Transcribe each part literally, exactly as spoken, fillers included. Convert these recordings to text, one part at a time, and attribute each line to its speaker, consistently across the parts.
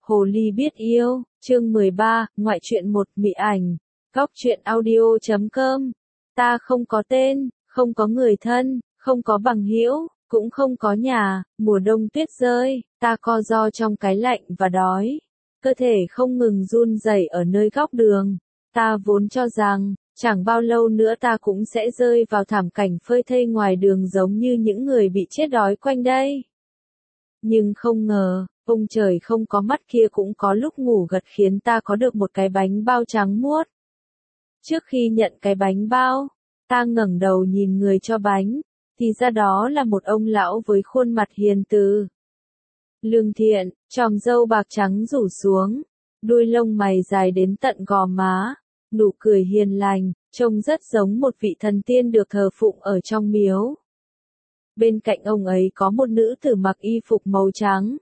Speaker 1: Hồ ly biết yêu, chương mười ba, ngoại truyện một, mị ảnh, góc truyện audio chấm com. Ta không có tên, không có người thân, không có bằng hữu, cũng không có nhà, mùa đông tuyết rơi, ta co ro trong cái lạnh và đói. Cơ thể không ngừng run rẩy ở nơi góc đường. Ta vốn cho rằng, chẳng bao lâu nữa ta cũng sẽ rơi vào thảm cảnh phơi thây ngoài đường giống như những người bị chết đói quanh đây. Nhưng không ngờ, ông trời không có mắt kia cũng có lúc ngủ gật khiến ta có được một cái bánh bao trắng muốt. Trước khi nhận cái bánh bao, ta ngẩng đầu nhìn người cho bánh, thì ra đó là một ông lão với khuôn mặt hiền từ, lương thiện, chòm râu bạc trắng rủ xuống, đuôi lông mày dài đến tận gò má, nụ cười hiền lành, trông rất giống một vị thần tiên được thờ phụng ở trong miếu. Bên cạnh ông ấy có một nữ tử mặc y phục màu trắng.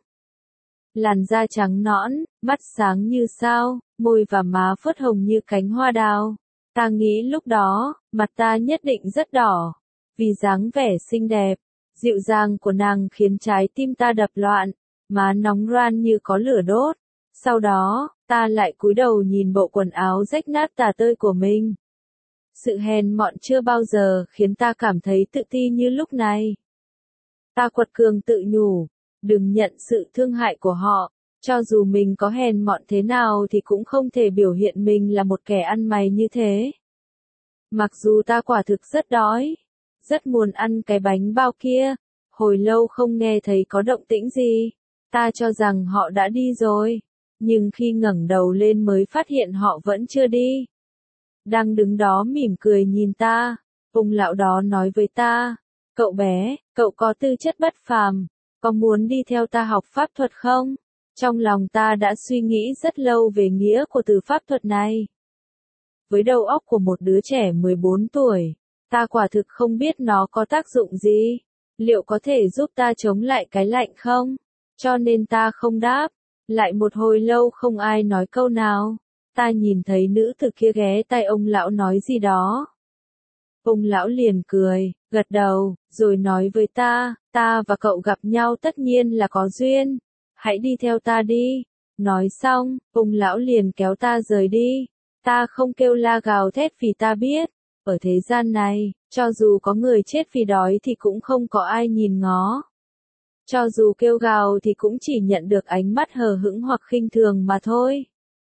Speaker 1: Làn da trắng nõn, mắt sáng như sao, môi và má phớt hồng như cánh hoa đào. Ta nghĩ lúc đó, mặt ta nhất định rất đỏ, vì dáng vẻ xinh đẹp, dịu dàng của nàng khiến trái tim ta đập loạn, má nóng ran như có lửa đốt. Sau đó, ta lại cúi đầu nhìn bộ quần áo rách nát tả tơi của mình. Sự hèn mọn chưa bao giờ khiến ta cảm thấy tự ti như lúc này. Ta quật cường tự nhủ, đừng nhận sự thương hại của họ, cho dù mình có hèn mọn thế nào thì cũng không thể biểu hiện mình là một kẻ ăn mày như thế. Mặc dù ta quả thực rất đói, rất muốn ăn cái bánh bao kia, hồi lâu không nghe thấy có động tĩnh gì, ta cho rằng họ đã đi rồi, nhưng khi ngẩng đầu lên mới phát hiện họ vẫn chưa đi. Đang đứng đó mỉm cười nhìn ta, ông lão đó nói với ta, cậu bé, cậu có tư chất bất phàm, có muốn đi theo ta học pháp thuật không? Trong lòng ta đã suy nghĩ rất lâu về nghĩa của từ pháp thuật này. Với đầu óc của một đứa trẻ mười bốn tuổi, ta quả thực không biết nó có tác dụng gì, liệu có thể giúp ta chống lại cái lạnh không? Cho nên ta không đáp, lại một hồi lâu không ai nói câu nào. Ta nhìn thấy nữ tử kia ghé tai ông lão nói gì đó. Ông lão liền cười, gật đầu, rồi nói với ta, ta và cậu gặp nhau tất nhiên là có duyên, hãy đi theo ta đi. Nói xong, ông lão liền kéo ta rời đi. Ta không kêu la gào thét vì ta biết, ở thế gian này, cho dù có người chết vì đói thì cũng không có ai nhìn ngó. Cho dù kêu gào thì cũng chỉ nhận được ánh mắt hờ hững hoặc khinh thường mà thôi.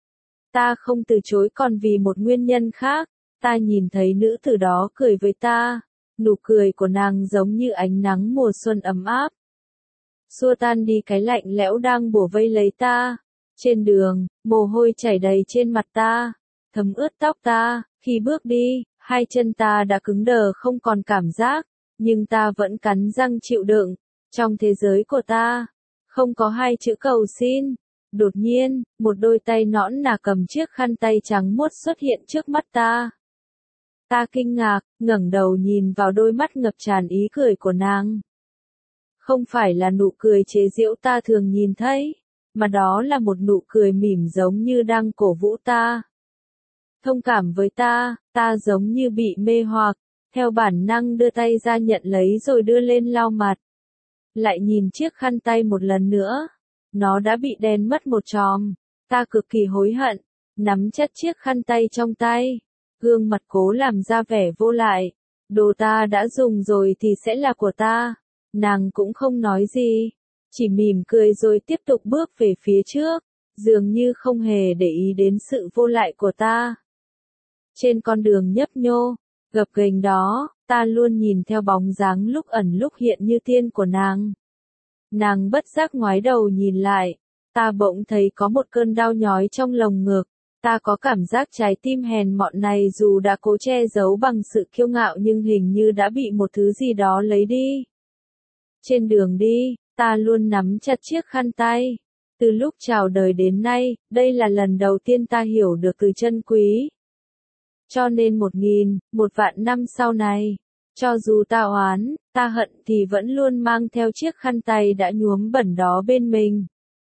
Speaker 1: Ta không từ chối còn vì một nguyên nhân khác, ta nhìn thấy nữ tử đó cười với ta, nụ cười của nàng giống như ánh nắng mùa xuân ấm áp. Xua tan đi cái lạnh lẽo đang bủa vây lấy ta. Trên đường, mồ hôi chảy đầy trên mặt ta, thấm ướt tóc ta, khi bước đi, hai chân ta đã cứng đờ không còn cảm giác, nhưng ta vẫn cắn răng chịu đựng. Trong thế giới của ta, không có hai chữ cầu xin. Đột nhiên, một đôi tay nõn nà cầm chiếc khăn tay trắng muốt xuất hiện trước mắt ta. Ta kinh ngạc, ngẩng đầu nhìn vào đôi mắt ngập tràn ý cười của nàng. Không phải là nụ cười chế giễu ta thường nhìn thấy, mà đó là một nụ cười mỉm giống như đang cổ vũ ta. Thông cảm với ta, ta giống như bị mê hoặc, theo bản năng đưa tay ra nhận lấy rồi đưa lên lau mặt. Lại nhìn chiếc khăn tay một lần nữa. Nó đã bị đen mất một chòm. Ta cực kỳ hối hận, nắm chặt chiếc khăn tay trong tay, gương mặt cố làm ra vẻ vô lại. Đồ ta đã dùng rồi thì sẽ là của ta. Nàng cũng không nói gì, chỉ mỉm cười rồi tiếp tục bước về phía trước, dường như không hề để ý đến sự vô lại của ta. Trên con đường nhấp nhô, gập ghềnh đó, ta luôn nhìn theo bóng dáng lúc ẩn lúc hiện như tiên của nàng. Nàng bất giác ngoái đầu nhìn lại, ta bỗng thấy có một cơn đau nhói trong lồng ngực, ta có cảm giác trái tim hèn mọn này dù đã cố che giấu bằng sự kiêu ngạo nhưng hình như đã bị một thứ gì đó lấy đi. Trên đường đi, ta luôn nắm chặt chiếc khăn tay. Từ lúc chào đời đến nay, đây là lần đầu tiên ta hiểu được từ chân quý. Cho nên một nghìn, một vạn năm sau này, cho dù ta oán, ta hận thì vẫn luôn mang theo chiếc khăn tay đã nhuốm bẩn đó bên mình.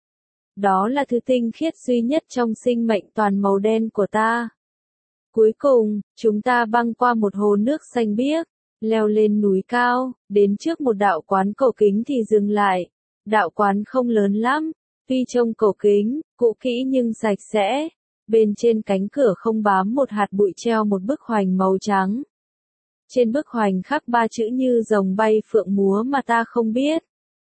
Speaker 1: Đó là thứ tinh khiết duy nhất trong sinh mệnh toàn màu đen của ta. Cuối cùng, chúng ta băng qua một hồ nước xanh biếc, leo lên núi cao, đến trước một đạo quán cổ kính thì dừng lại. Đạo quán không lớn lắm, Tuy trông cổ kính, cũ kỹ nhưng sạch sẽ. Bên trên cánh cửa không bám một hạt bụi treo một bức hoành màu trắng. Trên bức hoành khắc ba chữ như rồng bay phượng múa mà ta không biết.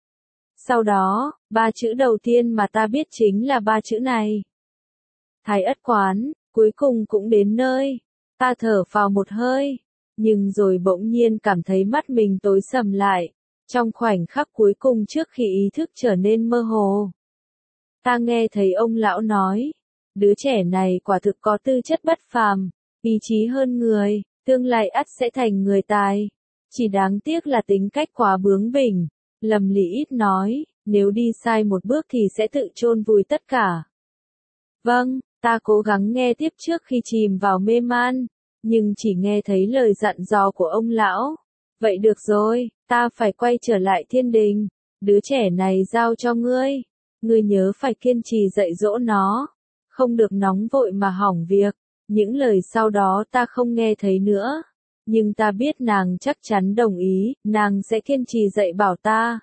Speaker 1: Sau đó, ba chữ đầu tiên mà ta biết chính là ba chữ này. Thái Ất Quán, cuối cùng cũng đến nơi. Ta thở phào một hơi, nhưng rồi bỗng nhiên cảm thấy mắt mình tối sầm lại. Trong khoảnh khắc cuối cùng trước khi ý thức trở nên mơ hồ. Ta nghe thấy ông lão nói, đứa trẻ này quả thực có tư chất bất phàm, ý chí hơn người, tương lai ắt sẽ thành người tài. Chỉ đáng tiếc là tính cách quá bướng bỉnh. Lâm Lý ít nói, nếu đi sai một bước thì sẽ tự chôn vùi tất cả. Vâng, ta cố gắng nghe tiếp trước khi chìm vào mê man, nhưng chỉ nghe thấy lời dặn dò của ông lão. Vậy được rồi, ta phải quay trở lại thiên đình, đứa trẻ này giao cho ngươi. Ngươi nhớ phải kiên trì dạy dỗ nó, không được nóng vội mà hỏng việc. Những lời sau đó ta không nghe thấy nữa, nhưng ta biết nàng chắc chắn đồng ý, nàng sẽ kiên trì dạy bảo ta.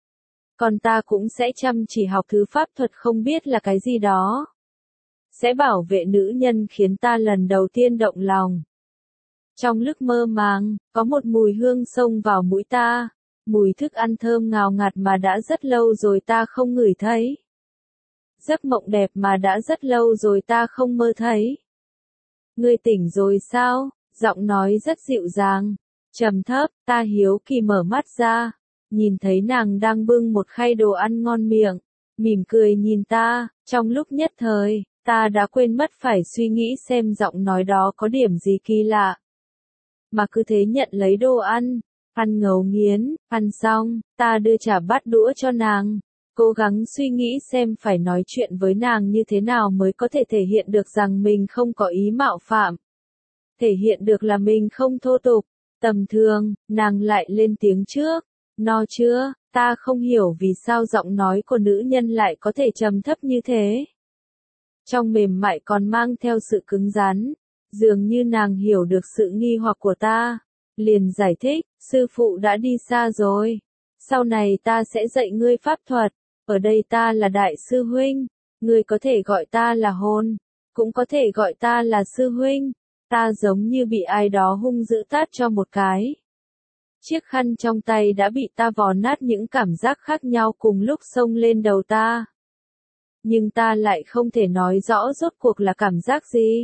Speaker 1: Còn ta cũng sẽ chăm chỉ học thứ pháp thuật không biết là cái gì đó. Sẽ bảo vệ nữ nhân khiến ta lần đầu tiên động lòng. Trong lúc mơ màng, có một mùi hương xông vào mũi ta, mùi thức ăn thơm ngào ngạt mà đã rất lâu rồi ta không ngửi thấy. Giấc mộng đẹp mà đã rất lâu rồi ta không mơ thấy. Ngươi tỉnh rồi sao? Giọng nói rất dịu dàng, trầm thấp, ta hiếu kỳ mở mắt ra, nhìn thấy nàng đang bưng một khay đồ ăn ngon miệng, mỉm cười nhìn ta, trong lúc nhất thời, ta đã quên mất phải suy nghĩ xem giọng nói đó có điểm gì kỳ lạ. Mà cứ thế nhận lấy đồ ăn, ăn ngấu nghiến, ăn xong, ta đưa trả bát đũa cho nàng, cố gắng suy nghĩ xem phải nói chuyện với nàng như thế nào mới có thể thể hiện được rằng mình không có ý mạo phạm. Thể hiện được là mình không thô tục, tầm thường. Nàng lại lên tiếng trước, no chưa, ta không hiểu vì sao giọng nói của nữ nhân lại có thể trầm thấp như thế. Trong mềm mại còn mang theo sự cứng rắn, dường như nàng hiểu được sự nghi hoặc của ta, liền giải thích, sư phụ đã đi xa rồi, sau này ta sẽ dạy ngươi pháp thuật, ở đây ta là đại sư huynh, ngươi có thể gọi ta là hồn, cũng có thể gọi ta là sư huynh. Ta giống như bị ai đó hung dữ tát cho một cái. Chiếc khăn trong tay đã bị ta vò nát, những cảm giác khác nhau cùng lúc xông lên đầu ta. Nhưng ta lại không thể nói rõ rốt cuộc là cảm giác gì.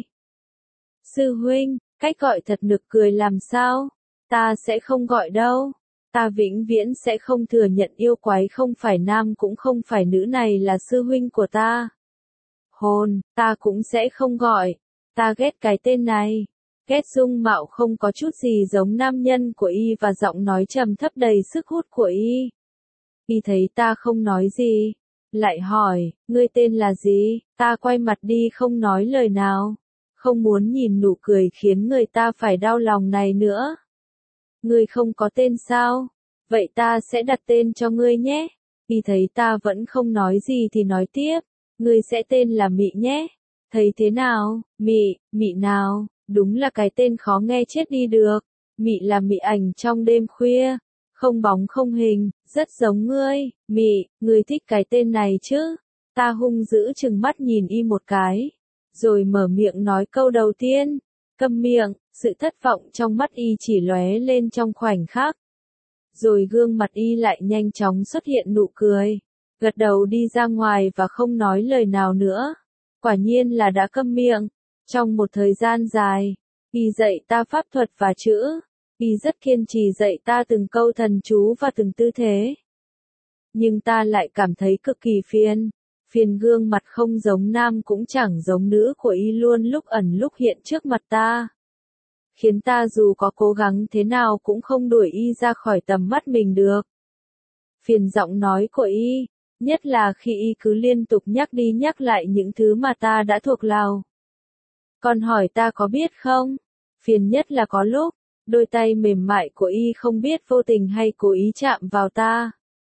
Speaker 1: Sư huynh, cách gọi thật nực cười làm sao? Ta sẽ không gọi đâu. Ta vĩnh viễn sẽ không thừa nhận yêu quái không phải nam cũng không phải nữ này là sư huynh của ta. Hồn, ta cũng sẽ không gọi. Ta ghét cái tên này. Ghét dung mạo không có chút gì giống nam nhân của y và giọng nói trầm thấp đầy sức hút của y. Y thấy ta không nói gì, lại hỏi, ngươi tên là gì? Ta quay mặt đi không nói lời nào. Không muốn nhìn nụ cười khiến người ta phải đau lòng này nữa. Ngươi không có tên sao? Vậy ta sẽ đặt tên cho ngươi nhé. Y thấy ta vẫn không nói gì thì nói tiếp. Ngươi sẽ tên là Mị nhé. Thấy thế nào? Mị, Mị nào? Đúng là cái tên khó nghe chết đi được. Mị là mị ảnh trong đêm khuya. Không bóng không hình, rất giống ngươi. Mị, ngươi thích cái tên này chứ? Ta hung dữ chừng mắt nhìn y một cái. Rồi mở miệng nói câu đầu tiên. Câm miệng, sự thất vọng trong mắt y chỉ lóe lên trong khoảnh khắc. Rồi gương mặt y lại nhanh chóng xuất hiện nụ cười. Gật đầu đi ra ngoài và không nói lời nào nữa. Quả nhiên là đã câm miệng. Trong một thời gian dài, y dạy ta pháp thuật và chữ. Y rất kiên trì dạy ta từng câu thần chú và từng tư thế. Nhưng ta lại cảm thấy cực kỳ phiền. Phiền gương mặt không giống nam cũng chẳng giống nữ của y luôn lúc ẩn lúc hiện trước mặt ta. Khiến ta dù có cố gắng thế nào cũng không đuổi y ra khỏi tầm mắt mình được. Phiền giọng nói của y, nhất là khi y cứ liên tục nhắc đi nhắc lại những thứ mà ta đã thuộc lòng. Còn hỏi ta có biết không? Phiền nhất là có lúc, đôi tay mềm mại của y không biết vô tình hay cố ý chạm vào ta.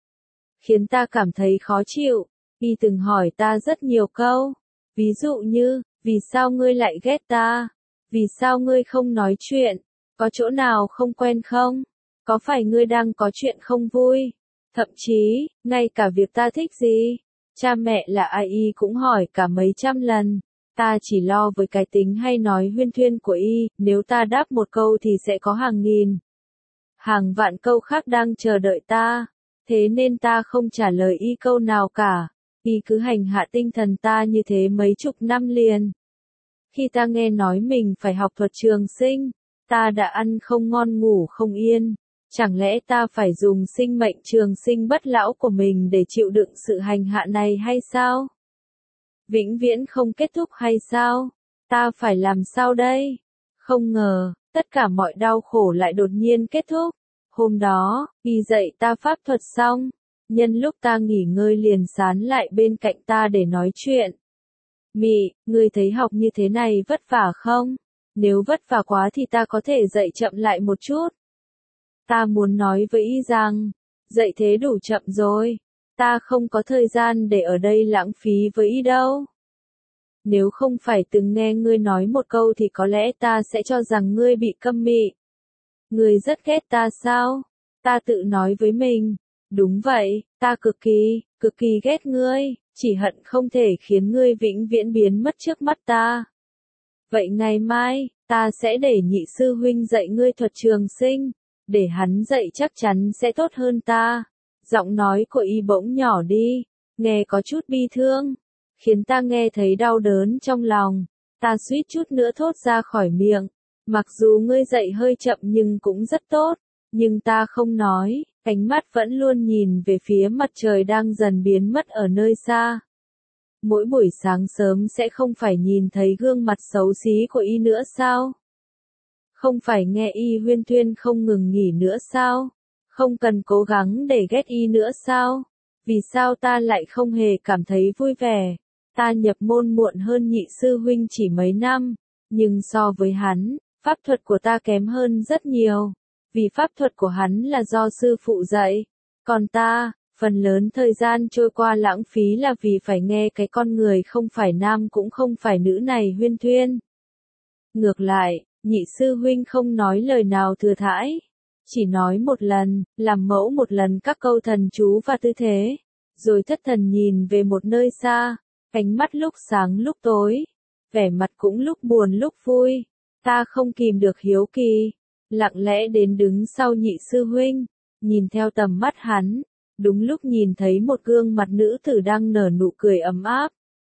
Speaker 1: Khiến ta cảm thấy khó chịu, y từng hỏi ta rất nhiều câu. Ví dụ như, vì sao ngươi lại ghét ta? Vì sao ngươi không nói chuyện? Có chỗ nào không quen không? Có phải ngươi đang có chuyện không vui? Thậm chí, ngay cả việc ta thích gì, Cha mẹ là ai y cũng hỏi cả mấy trăm lần. Ta chỉ lo với cái tính hay nói huyên thuyên của y, nếu ta đáp một câu thì sẽ có hàng nghìn, hàng vạn câu khác đang chờ đợi ta. Thế nên ta không trả lời y câu nào cả. Y cứ hành hạ tinh thần ta như thế mấy chục năm liền. Khi ta nghe nói mình phải học thuật trường sinh, ta đã ăn không ngon ngủ không yên. Chẳng lẽ ta phải dùng sinh mệnh trường sinh bất lão của mình để chịu đựng sự hành hạ này hay sao? Vĩnh viễn không kết thúc hay sao? Ta phải làm sao đây? Không ngờ, tất cả mọi đau khổ lại đột nhiên kết thúc. Hôm đó, y dạy ta pháp thuật xong, nhân lúc ta nghỉ ngơi liền sán lại bên cạnh ta để nói chuyện. Mị, ngươi thấy học như thế này vất vả không? Nếu vất vả quá thì ta có thể dạy chậm lại một chút. Ta muốn nói với y rằng, dạy thế đủ chậm rồi. Ta không có thời gian để ở đây lãng phí với y đâu. Nếu không phải từng nghe ngươi nói một câu thì có lẽ ta sẽ cho rằng ngươi bị câm mị. Ngươi rất ghét ta sao? Ta tự nói với mình. Đúng vậy, ta cực kỳ, cực kỳ ghét ngươi, chỉ hận không thể khiến ngươi vĩnh viễn biến mất trước mắt ta. Vậy ngày mai, ta sẽ để nhị sư huynh dạy ngươi thuật trường sinh, để hắn dạy chắc chắn sẽ tốt hơn ta. Giọng nói của y bỗng nhỏ đi, nghe có chút bi thương, khiến ta nghe thấy đau đớn trong lòng. Ta suýt chút nữa thốt ra khỏi miệng, mặc dù ngươi dạy hơi chậm nhưng cũng rất tốt, nhưng ta không nói, ánh mắt vẫn luôn nhìn về phía mặt trời đang dần biến mất ở nơi xa. Mỗi buổi sáng sớm sẽ không phải nhìn thấy gương mặt xấu xí của y nữa sao? Không phải nghe y huyên thuyên không ngừng nghỉ nữa sao? Không cần cố gắng để ghét y nữa sao? Vì sao ta lại không hề cảm thấy vui vẻ? Ta nhập môn muộn hơn nhị sư huynh chỉ mấy năm, nhưng so với hắn, pháp thuật của ta kém hơn rất nhiều. Vì pháp thuật của hắn là do sư phụ dạy. Còn ta, phần lớn thời gian trôi qua lãng phí là vì phải nghe cái con người không phải nam cũng không phải nữ này huyên thuyên. Ngược lại, nhị sư huynh không nói lời nào thừa thãi. Chỉ nói một lần, làm mẫu một lần các câu thần chú và tư thế. Rồi thất thần nhìn về một nơi xa, ánh mắt lúc sáng lúc tối. Vẻ mặt cũng lúc buồn lúc vui. Ta không kìm được hiếu kỳ. Lặng lẽ đến đứng sau nhị sư huynh, nhìn theo tầm mắt hắn, đúng lúc nhìn thấy một gương mặt nữ tử đang nở nụ cười ấm áp.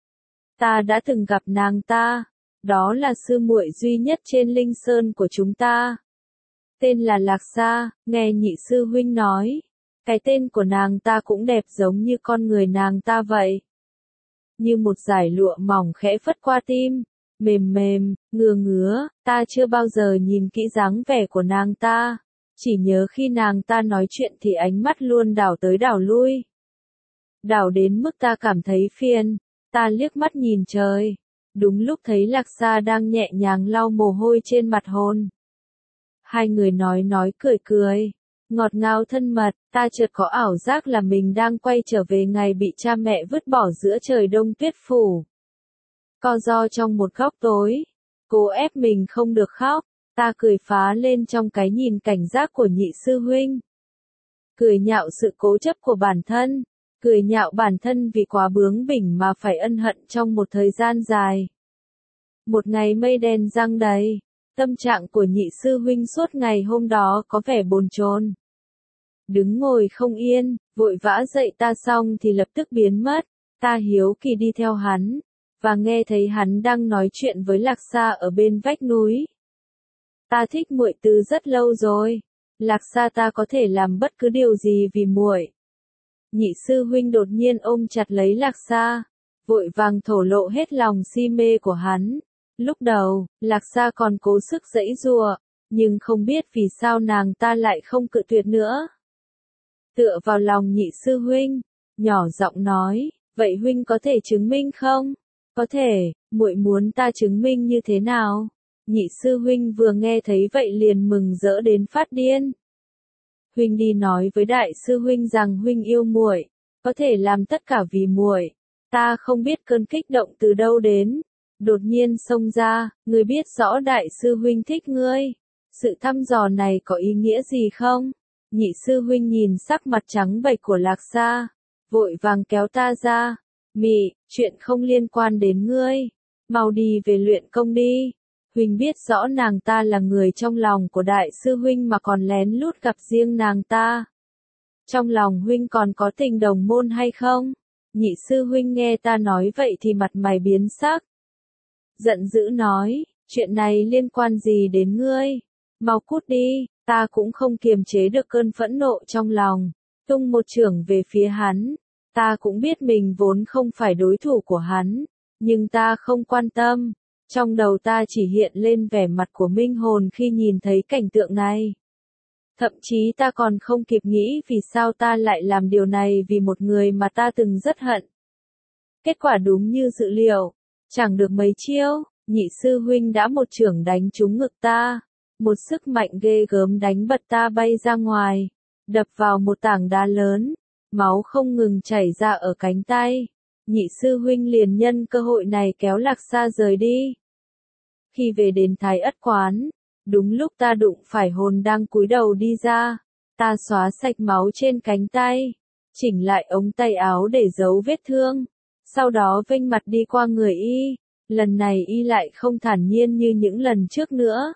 Speaker 1: Ta đã từng gặp nàng ta, đó là sư muội duy nhất trên linh sơn của chúng ta. Tên là Lạc Sa, nghe nhị sư huynh nói, cái tên của nàng ta cũng đẹp giống như con người nàng ta vậy. Như một dải lụa mỏng khẽ phất qua tim. Mềm mềm, ngứa ngứa, ta chưa bao giờ nhìn kỹ dáng vẻ của nàng ta. Chỉ nhớ khi nàng ta nói chuyện thì ánh mắt luôn đảo tới đảo lui. Đảo đến mức ta cảm thấy phiền, ta liếc mắt nhìn trời. Đúng lúc thấy Lạc Sa đang nhẹ nhàng lau mồ hôi trên mặt hôn. Hai người nói nói cười cười, ngọt ngào thân mật, ta chợt có ảo giác là mình đang quay trở về ngày bị cha mẹ vứt bỏ giữa trời đông tuyết phủ. Co ro trong một góc tối, cố ép mình không được khóc, ta cười phá lên trong cái nhìn cảnh giác của nhị sư huynh. Cười nhạo sự cố chấp của bản thân, cười nhạo bản thân vì quá bướng bỉnh mà phải ân hận trong một thời gian dài. Một ngày mây đen giăng đầy, tâm trạng của nhị sư huynh suốt ngày hôm đó có vẻ bồn chồn. Đứng ngồi không yên, vội vã dậy ta xong thì lập tức biến mất, ta hiếu kỳ đi theo hắn. Và nghe thấy hắn đang nói chuyện với Lạc Sa ở bên vách núi. Ta thích muội từ rất lâu rồi. Lạc Sa ta có thể làm bất cứ điều gì vì muội. Nhị sư huynh đột nhiên ôm chặt lấy Lạc Sa, vội vàng thổ lộ hết lòng si mê của hắn. Lúc đầu, Lạc Sa còn cố sức giãy giụa, nhưng không biết vì sao nàng ta lại không cự tuyệt nữa. Tựa vào lòng nhị sư huynh, nhỏ giọng nói, vậy huynh có thể chứng minh không? Có thể, muội muốn ta chứng minh như thế nào? Nhị sư huynh vừa nghe thấy vậy liền mừng rỡ đến phát điên. Huynh đi nói với đại sư huynh rằng huynh yêu muội, có thể làm tất cả vì muội. Ta không biết cơn kích động từ đâu đến, đột nhiên xông ra, ngươi biết rõ đại sư huynh thích ngươi. Sự thăm dò này có ý nghĩa gì không? Nhị sư huynh nhìn sắc mặt trắng bệch của Lạc Sa, vội vàng kéo ta ra. Mị, chuyện không liên quan đến ngươi. Mau đi về luyện công đi. Huynh biết rõ nàng ta là người trong lòng của đại sư huynh mà còn lén lút gặp riêng nàng ta. Trong lòng huynh còn có tình đồng môn hay không? Nhị sư huynh nghe ta nói vậy thì mặt mày biến sắc. Giận dữ nói, chuyện này liên quan gì đến ngươi? Mau cút đi, ta cũng không kiềm chế được cơn phẫn nộ trong lòng. Tung một chưởng về phía hắn. Ta cũng biết mình vốn không phải đối thủ của hắn. Nhưng ta không quan tâm. Trong đầu ta chỉ hiện lên vẻ mặt của Minh Hồn khi nhìn thấy cảnh tượng này. Thậm chí ta còn không kịp nghĩ vì sao ta lại làm điều này vì một người mà ta từng rất hận. Kết quả đúng như dự liệu. Chẳng được mấy chiêu, nhị sư huynh đã một chưởng đánh trúng ngực ta. Một sức mạnh ghê gớm đánh bật ta bay ra ngoài. Đập vào một tảng đá lớn. Máu không ngừng chảy ra ở cánh tay. Nhị sư huynh liền nhân cơ hội này kéo Lạc Sa rời đi. Khi về đến Thái Ất quán, đúng lúc ta đụng phải hồn đang cúi đầu đi ra. Ta xóa sạch máu trên cánh tay. Chỉnh lại ống tay áo để giấu vết thương. Sau đó vênh mặt đi qua người y. Lần này y lại không thản nhiên như những lần trước nữa.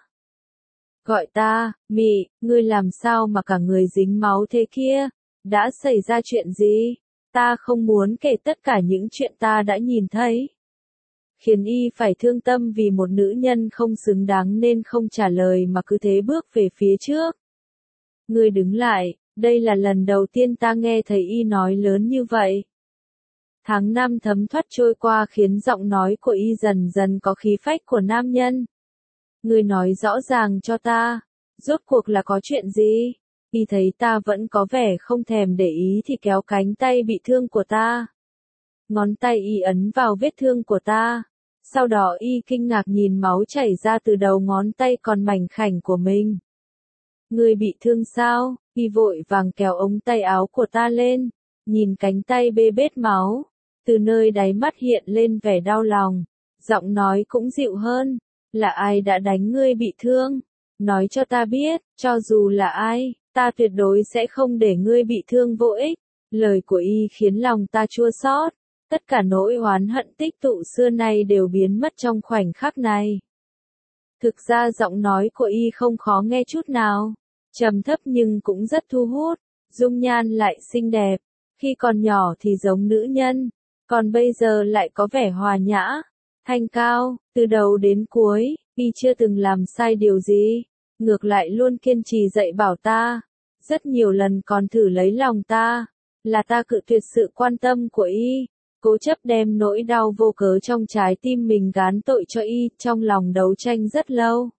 Speaker 1: Gọi ta, Mị, ngươi làm sao mà cả người dính máu thế kia? Đã xảy ra chuyện gì? Ta không muốn kể tất cả những chuyện ta đã nhìn thấy. Khiến y phải thương tâm vì một nữ nhân không xứng đáng nên không trả lời mà cứ thế bước về phía trước. Ngươi đứng lại, đây là lần đầu tiên ta nghe thấy y nói lớn như vậy. Tháng năm thấm thoát trôi qua khiến giọng nói của y dần dần có khí phách của nam nhân. Ngươi nói rõ ràng cho ta, rốt cuộc là có chuyện gì? Y thấy ta vẫn có vẻ không thèm để ý thì kéo cánh tay bị thương của ta. Ngón tay y ấn vào vết thương của ta. Sau đó y kinh ngạc nhìn máu chảy ra từ đầu ngón tay còn mảnh khảnh của mình. Ngươi bị thương sao? Y vội vàng kéo ống tay áo của ta lên. Nhìn cánh tay bê bết máu. Từ nơi đáy mắt hiện lên vẻ đau lòng. Giọng nói cũng dịu hơn. Là ai đã đánh ngươi bị thương? Nói cho ta biết, cho dù là ai, ta tuyệt đối sẽ không để ngươi bị thương vô ích. Lời của y khiến lòng ta chua xót. Tất cả nỗi oán hận tích tụ xưa nay đều biến mất trong khoảnh khắc này. Thực ra giọng nói của y không khó nghe chút nào. Trầm thấp nhưng cũng rất thu hút. Dung nhan lại xinh đẹp. Khi còn nhỏ thì giống nữ nhân. Còn bây giờ lại có vẻ hòa nhã. Thanh cao, từ đầu đến cuối, y chưa từng làm sai điều gì. Ngược lại luôn kiên trì dạy bảo ta. Rất nhiều lần còn thử lấy lòng ta. Là ta cự tuyệt sự quan tâm của y. Cố chấp đem nỗi đau vô cớ trong trái tim mình gán tội cho y, trong lòng đấu tranh rất lâu.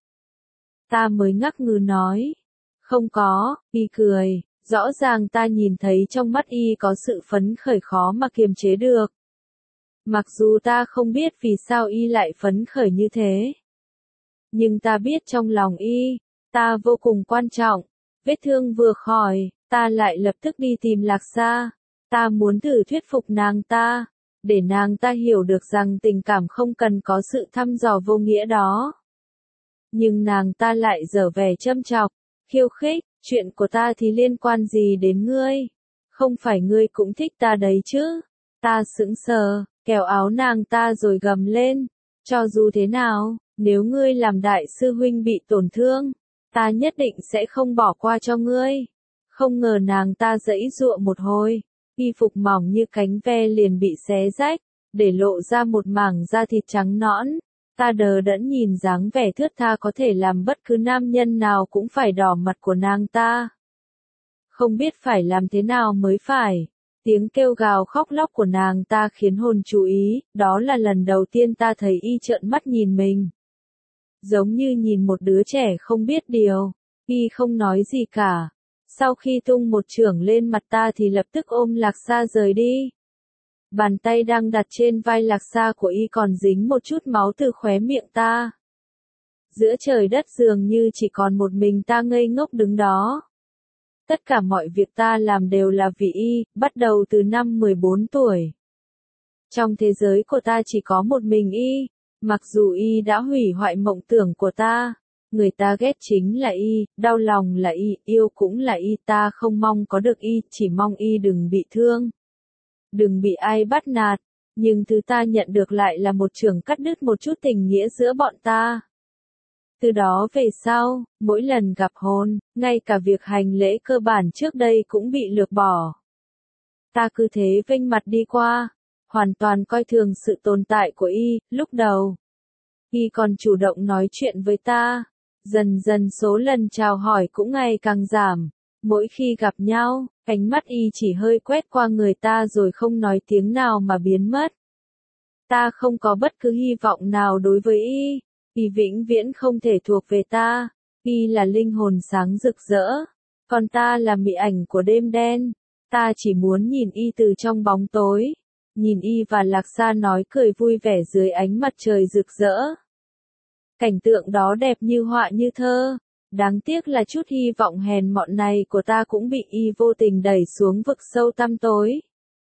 Speaker 1: Ta mới ngắc ngứ nói. Không có, y cười, rõ ràng ta nhìn thấy trong mắt y có sự phấn khởi khó mà kiềm chế được. Mặc dù ta không biết vì sao y lại phấn khởi như thế. Nhưng ta biết trong lòng y, ta vô cùng quan trọng. Vết thương vừa khỏi, ta lại lập tức đi tìm Lạc Sa. Ta muốn thử thuyết phục nàng ta, để nàng ta hiểu được rằng tình cảm không cần có sự thăm dò vô nghĩa đó. Nhưng nàng ta lại giở vẻ châm chọc, khiêu khích, chuyện của ta thì liên quan gì đến ngươi? Không phải ngươi cũng thích ta đấy chứ? Ta sững sờ, kéo áo nàng ta rồi gầm lên, cho dù thế nào, nếu ngươi làm đại sư huynh bị tổn thương, ta nhất định sẽ không bỏ qua cho ngươi. Không ngờ nàng ta giãy giụa một hồi. Y phục mỏng như cánh ve liền bị xé rách, để lộ ra một mảng da thịt trắng nõn. Ta đờ đẫn nhìn dáng vẻ thướt tha có thể làm bất cứ nam nhân nào cũng phải đỏ mặt của nàng ta. Không biết phải làm thế nào mới phải. Tiếng kêu gào khóc lóc của nàng ta khiến hồn chú ý, đó là lần đầu tiên ta thấy y trợn mắt nhìn mình. Giống như nhìn một đứa trẻ không biết điều. Y không nói gì cả. Sau khi tung một chưởng lên mặt ta thì lập tức ôm Lạc Sa rời đi. Bàn tay đang đặt trên vai Lạc Sa của y còn dính một chút máu từ khóe miệng ta. Giữa trời đất dường như chỉ còn một mình ta ngây ngốc đứng đó. Tất cả mọi việc ta làm đều là vì y, bắt đầu từ năm mười bốn tuổi. Trong thế giới của ta chỉ có một mình y, mặc dù y đã hủy hoại mộng tưởng của ta. Người ta ghét chính là y, đau lòng là y, yêu cũng là y, ta không mong có được y, chỉ mong y đừng bị thương. Đừng bị ai bắt nạt, Nhưng thứ ta nhận được lại là một trường cắt đứt một chút tình nghĩa giữa bọn ta. Từ đó về sau, mỗi lần gặp hôn, ngay cả việc hành lễ cơ bản trước đây cũng bị lược bỏ. Ta cứ thế vênh mặt đi qua, hoàn toàn coi thường sự tồn tại của y. Lúc đầu, y còn chủ động nói chuyện với ta, dần dần số lần chào hỏi cũng ngày càng giảm. Mỗi khi gặp nhau, ánh mắt y chỉ hơi quét qua người ta rồi không nói tiếng nào mà biến mất. Ta không có bất cứ hy vọng nào đối với y, y vĩnh viễn không thể thuộc về ta, y là linh hồn sáng rực rỡ, còn ta là mị ảnh của đêm đen. Ta chỉ muốn nhìn y từ trong bóng tối, nhìn y và Lạc Sa nói cười vui vẻ dưới ánh mặt trời rực rỡ. Cảnh tượng đó đẹp như họa như thơ, đáng tiếc là chút hy vọng hèn mọn này của ta cũng bị y vô tình đẩy xuống vực sâu tăm tối.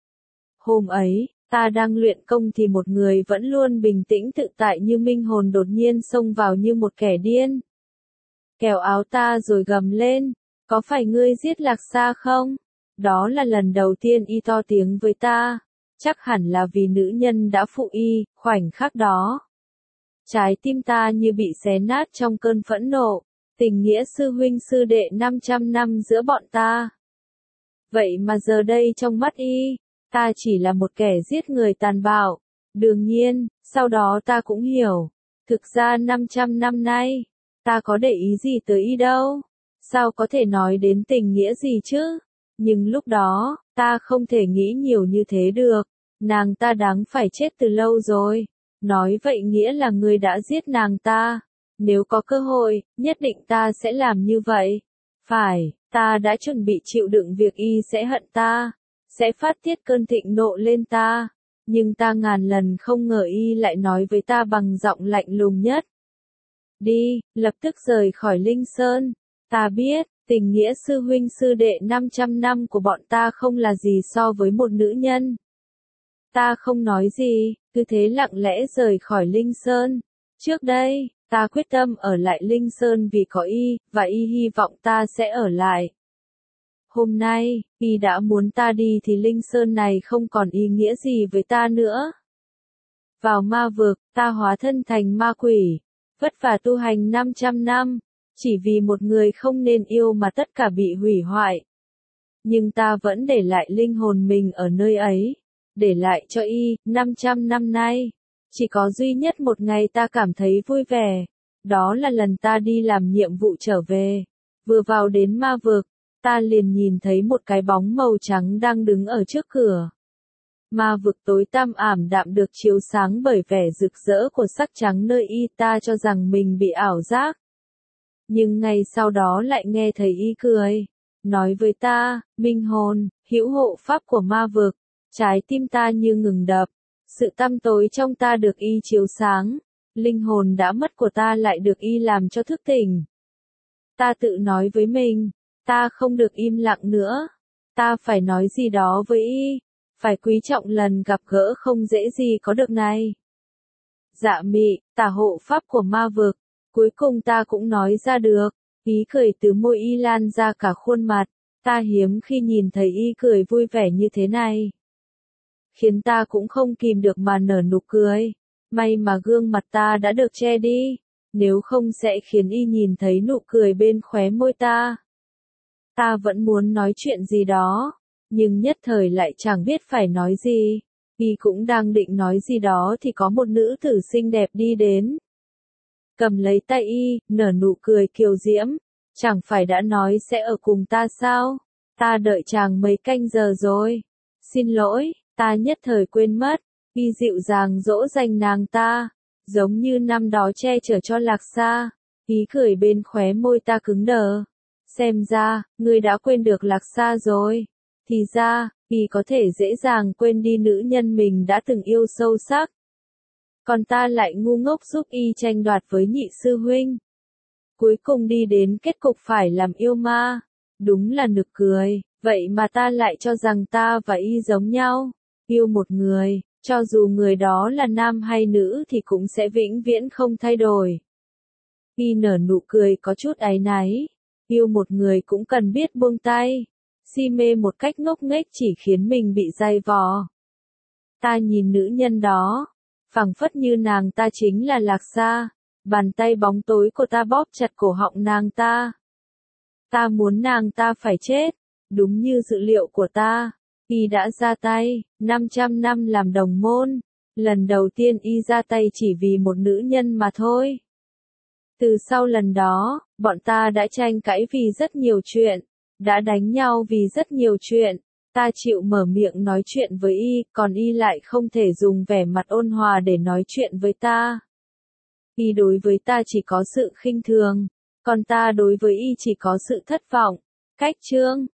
Speaker 1: Hôm ấy, ta đang luyện công thì một người vẫn luôn bình tĩnh tự tại như minh hồn đột nhiên xông vào như một kẻ điên. Kéo áo ta rồi gầm lên, có phải ngươi giết Lạc Sa không? Đó là lần đầu tiên y to tiếng với ta, chắc hẳn là vì nữ nhân đã phụ y. Khoảnh khắc đó, trái tim ta như bị xé nát trong cơn phẫn nộ, tình nghĩa sư huynh sư đệ năm trăm năm giữa bọn ta. Vậy mà giờ đây trong mắt y, ta chỉ là một kẻ giết người tàn bạo. Đương nhiên, sau đó ta cũng hiểu, thực ra năm trăm năm nay, ta có để ý gì tới y đâu, sao có thể nói đến tình nghĩa gì chứ? Nhưng lúc đó, ta không thể nghĩ nhiều như thế được, nàng ta đáng phải chết từ lâu rồi. Nói vậy nghĩa là ngươi đã giết nàng ta. Nếu có cơ hội, nhất định ta sẽ làm như vậy. Phải, ta đã chuẩn bị chịu đựng việc y sẽ hận ta, sẽ phát tiết cơn thịnh nộ lên ta. Nhưng ta ngàn lần không ngờ y lại nói với ta bằng giọng lạnh lùng nhất. Đi, lập tức rời khỏi Linh Sơn. Ta biết, tình nghĩa sư huynh sư đệ năm trăm năm của bọn ta không là gì so với một nữ nhân. Ta không nói gì, cứ thế lặng lẽ rời khỏi Linh Sơn. Trước đây, ta quyết tâm ở lại Linh Sơn vì có y, và y hy vọng ta sẽ ở lại. Hôm nay, y đã muốn ta đi thì Linh Sơn này không còn ý nghĩa gì với ta nữa. Vào ma vực, ta hóa thân thành ma quỷ, vất vả tu hành năm trăm năm, chỉ vì một người không nên yêu mà tất cả bị hủy hoại. Nhưng ta vẫn để lại linh hồn mình ở nơi ấy, để lại cho y. Năm trăm năm nay, chỉ có duy nhất một ngày ta cảm thấy vui vẻ, đó là lần ta đi làm nhiệm vụ trở về. Vừa vào đến ma vực, ta liền nhìn thấy một cái bóng màu trắng đang đứng ở trước cửa. Ma vực tối tăm ảm đạm được chiếu sáng bởi vẻ rực rỡ của sắc trắng nơi y. Ta cho rằng mình bị ảo giác. Nhưng ngay sau đó lại nghe thấy y cười, nói với ta, minh hồn, hữu hộ pháp của ma vực. Trái tim ta như ngừng đập, sự tăm tối trong ta được y chiếu sáng, linh hồn đã mất của ta lại được y làm cho thức tỉnh. Ta tự nói với mình, ta không được im lặng nữa, ta phải nói gì đó với y, phải quý trọng lần gặp gỡ không dễ gì có được này. Dạ mị, tả hộ pháp của ma vực, cuối cùng ta cũng nói ra được, ý cười từ môi y lan ra cả khuôn mặt, ta hiếm khi nhìn thấy y cười vui vẻ như thế này. Khiến ta cũng không kìm được mà nở nụ cười, may mà gương mặt ta đã được che đi, nếu không sẽ khiến y nhìn thấy nụ cười bên khóe môi ta. Ta vẫn muốn nói chuyện gì đó, nhưng nhất thời lại chẳng biết phải nói gì. Y cũng đang định nói gì đó thì có một nữ tử xinh đẹp đi đến. Cầm lấy tay y, nở nụ cười kiều diễm, chẳng phải đã nói sẽ ở cùng ta sao? Ta đợi chàng mấy canh giờ rồi. Xin lỗi, ta nhất thời quên mất. Y dịu dàng dỗ dành nàng ta, giống như năm đó che chở cho Lạc Sa. Ý cười bên khóe môi ta cứng đờ. Xem ra, ngươi đã quên được Lạc Sa rồi. Thì ra, y có thể dễ dàng quên đi nữ nhân mình đã từng yêu sâu sắc. Còn ta lại ngu ngốc giúp y tranh đoạt với nhị sư huynh. Cuối cùng đi đến kết cục phải làm yêu ma. Đúng là nực cười, vậy mà ta lại cho rằng ta và y giống nhau. Yêu một người, cho dù người đó là nam hay nữ thì cũng sẽ vĩnh viễn không thay đổi. Y nở nụ cười có chút áy náy. Yêu một người cũng cần biết buông tay. Si mê một cách ngốc nghếch chỉ khiến mình bị dày vò. Ta nhìn nữ nhân đó, phảng phất như nàng ta chính là Lạc Sa, bàn tay bóng tối của ta bóp chặt cổ họng nàng ta. Ta muốn nàng ta phải chết, đúng như dự liệu của ta. Y đã ra tay, năm trăm năm làm đồng môn, lần đầu tiên Y ra tay chỉ vì một nữ nhân mà thôi. Từ sau lần đó, bọn ta đã tranh cãi vì rất nhiều chuyện, đã đánh nhau vì rất nhiều chuyện. Ta chịu mở miệng nói chuyện với Y, còn Y lại không thể dùng vẻ mặt ôn hòa để nói chuyện với ta. Y đối với ta chỉ có sự khinh thường, còn ta đối với Y chỉ có sự thất vọng. Cách chương